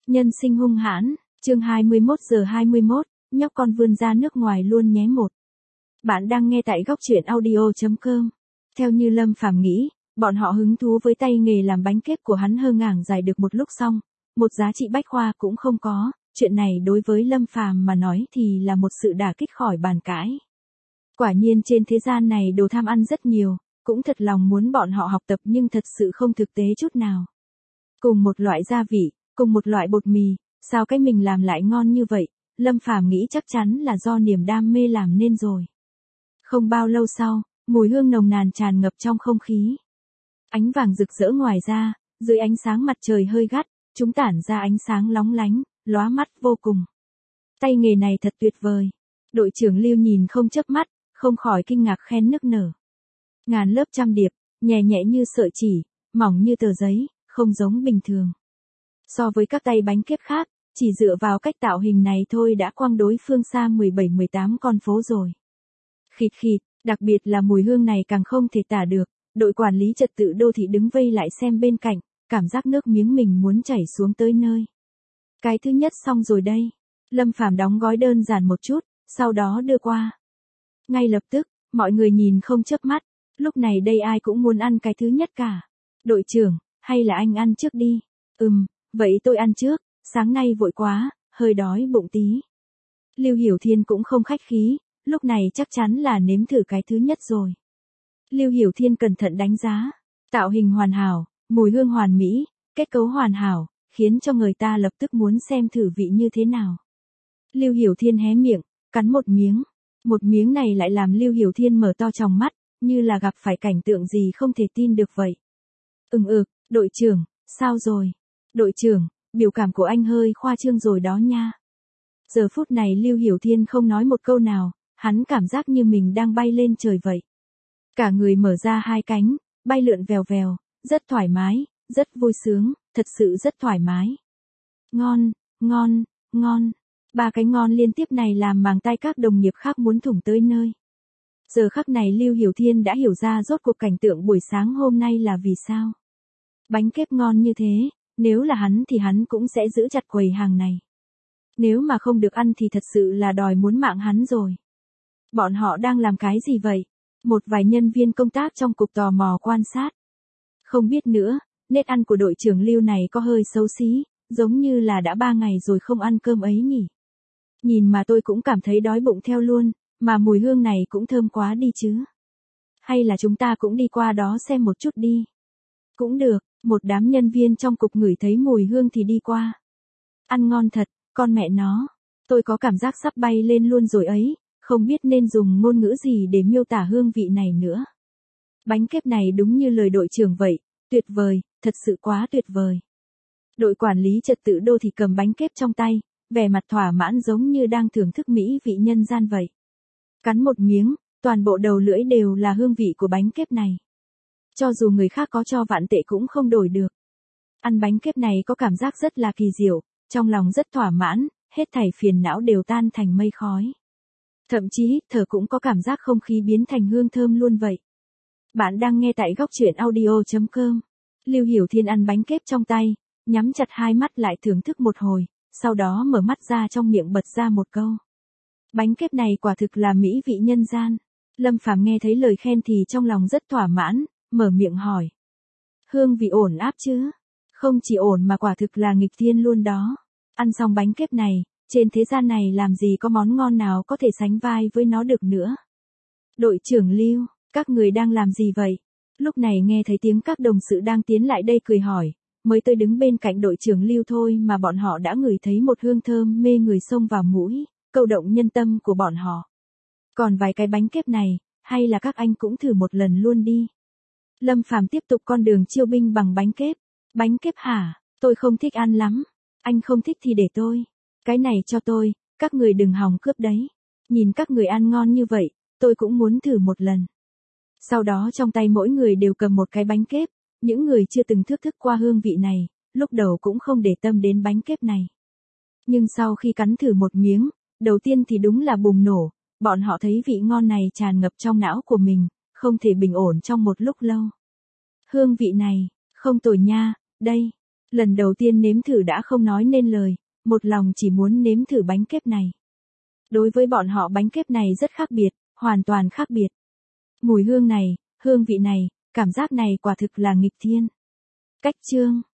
Nhân sinh hung hãn, chương 21:21, nhóc con vươn ra nước ngoài luôn nhé một. Bạn đang nghe tại góc truyện audio.com. Theo như Lâm Phàm nghĩ, bọn họ hứng thú với tay nghề làm bánh kép của hắn hơ ngảng dài được một lúc xong, một giá trị bách khoa cũng không có, chuyện này đối với Lâm Phàm mà nói thì là một sự đả kích khỏi bàn cãi. Quả nhiên trên thế gian này đồ tham ăn rất nhiều, cũng thật lòng muốn bọn họ học tập nhưng thật sự không thực tế chút nào. Cùng một loại gia vị, cùng một loại bột mì, sao cái mình làm lại ngon như vậy, Lâm Phàm nghĩ chắc chắn là do niềm đam mê làm nên rồi. Không bao lâu sau, mùi hương nồng nàn tràn ngập trong không khí. Ánh vàng rực rỡ ngoài ra, dưới ánh sáng mặt trời hơi gắt, chúng tản ra ánh sáng lóng lánh, lóa mắt vô cùng. Tay nghề này thật tuyệt vời. Đội trưởng Lưu nhìn không chớp mắt, không khỏi kinh ngạc khen nức nở. Ngàn lớp trăm điệp, nhẹ nhẹ như sợi chỉ, mỏng như tờ giấy, không giống bình thường. So với các tay bánh kép khác, chỉ dựa vào cách tạo hình này thôi đã quăng đối phương xa 17-18 con phố rồi. Khịt khịt, đặc biệt là mùi hương này càng không thể tả được, đội quản lý trật tự đô thị đứng vây lại xem bên cạnh, cảm giác nước miếng mình muốn chảy xuống tới nơi. Cái thứ nhất xong rồi đây. Lâm Phàm đóng gói đơn giản một chút, sau đó đưa qua. Ngay lập tức, mọi người nhìn không chớp mắt, lúc này đây ai cũng muốn ăn cái thứ nhất cả. Đội trưởng, hay là anh ăn trước đi. Vậy tôi ăn trước, sáng nay vội quá, hơi đói bụng tí. Lưu Hiểu Thiên cũng không khách khí, lúc này chắc chắn là nếm thử cái thứ nhất rồi. Lưu Hiểu Thiên cẩn thận đánh giá, tạo hình hoàn hảo, mùi hương hoàn mỹ, kết cấu hoàn hảo, khiến cho người ta lập tức muốn xem thử vị như thế nào. Lưu Hiểu Thiên hé miệng, cắn một miếng này lại làm Lưu Hiểu Thiên mở to tròng mắt, như là gặp phải cảnh tượng gì không thể tin được vậy. Đội trưởng, sao rồi? Đội trưởng, biểu cảm của anh hơi khoa trương rồi đó nha. Giờ phút này Lưu Hiểu Thiên không nói một câu nào, hắn cảm giác như mình đang bay lên trời vậy. Cả người mở ra hai cánh, bay lượn vèo vèo, rất thoải mái, rất vui sướng, thật sự rất thoải mái. Ngon, ngon, ngon. Ba cái ngon liên tiếp này làm màng tai các đồng nghiệp khác muốn thủng tới nơi. Giờ khắc này Lưu Hiểu Thiên đã hiểu ra rốt cuộc cảnh tượng buổi sáng hôm nay là vì sao. Bánh kép ngon như thế, nếu là hắn thì hắn cũng sẽ giữ chặt quầy hàng này. Nếu mà không được ăn thì thật sự là đòi muốn mạng hắn rồi. Bọn họ đang làm cái gì vậy? Một vài nhân viên công tác trong cục tò mò quan sát. Không biết nữa, nết ăn của đội trưởng Lưu này có hơi xấu xí, giống như là đã 3 ngày rồi không ăn cơm ấy nhỉ. Nhìn mà tôi cũng cảm thấy đói bụng theo luôn, mà mùi hương này cũng thơm quá đi chứ. Hay là chúng ta cũng đi qua đó xem một chút đi. Cũng được, một đám nhân viên trong cục ngửi thấy mùi hương thì đi qua. Ăn ngon thật, con mẹ nó. Tôi có cảm giác sắp bay lên luôn rồi ấy, không biết nên dùng ngôn ngữ gì để miêu tả hương vị này nữa. Bánh kép này đúng như lời đội trưởng vậy, tuyệt vời, thật sự quá tuyệt vời. Đội quản lý trật tự đô thị cầm bánh kép trong tay, vẻ mặt thỏa mãn giống như đang thưởng thức mỹ vị nhân gian vậy. Cắn một miếng, toàn bộ đầu lưỡi đều là hương vị của bánh kép này. Cho dù người khác có cho vạn tệ cũng không đổi được. Ăn bánh kép này có cảm giác rất là kỳ diệu, trong lòng rất thỏa mãn, hết thảy phiền não đều tan thành mây khói. Thậm chí hít thở cũng có cảm giác không khí biến thành hương thơm luôn vậy. Bạn đang nghe tại góc truyện audio.com. Lưu Hiểu Thiên ăn bánh kép trong tay, nhắm chặt hai mắt lại thưởng thức một hồi, sau đó mở mắt ra trong miệng bật ra một câu. Bánh kép này quả thực là mỹ vị nhân gian. Lâm Phàm nghe thấy lời khen thì trong lòng rất thỏa mãn, mở miệng hỏi. Hương vị ổn áp chứ? Không chỉ ổn mà quả thực là nghịch thiên luôn đó. Ăn xong bánh kép này, trên thế gian này làm gì có món ngon nào có thể sánh vai với nó được nữa. Đội trưởng Lưu, các người đang làm gì vậy? Lúc này nghe thấy tiếng các đồng sự đang tiến lại đây cười hỏi, mới tôi đứng bên cạnh đội trưởng Lưu thôi mà bọn họ đã ngửi thấy một hương thơm mê người xông vào mũi, câu động nhân tâm của bọn họ. Còn vài cái bánh kép này, hay là các anh cũng thử một lần luôn đi. Lâm Phàm tiếp tục con đường chiêu binh bằng bánh kép. Bánh kép hả? Tôi không thích ăn lắm. Anh không thích thì để tôi. Cái này cho tôi, các người đừng hòng cướp đấy. Nhìn các người ăn ngon như vậy, tôi cũng muốn thử một lần. Sau đó trong tay mỗi người đều cầm một cái bánh kép. Những người chưa từng thưởng thức qua hương vị này, lúc đầu cũng không để tâm đến bánh kép này. Nhưng sau khi cắn thử một miếng, đầu tiên thì đúng là bùng nổ, bọn họ thấy vị ngon này tràn ngập trong não của mình, không thể bình ổn trong một lúc lâu. Hương vị này, không tồi nha, đây. Lần đầu tiên nếm thử đã không nói nên lời, một lòng chỉ muốn nếm thử bánh kếp này. Đối với bọn họ bánh kếp này rất khác biệt, hoàn toàn khác biệt. Mùi hương này, hương vị này, cảm giác này quả thực là nghịch thiên. Cách chương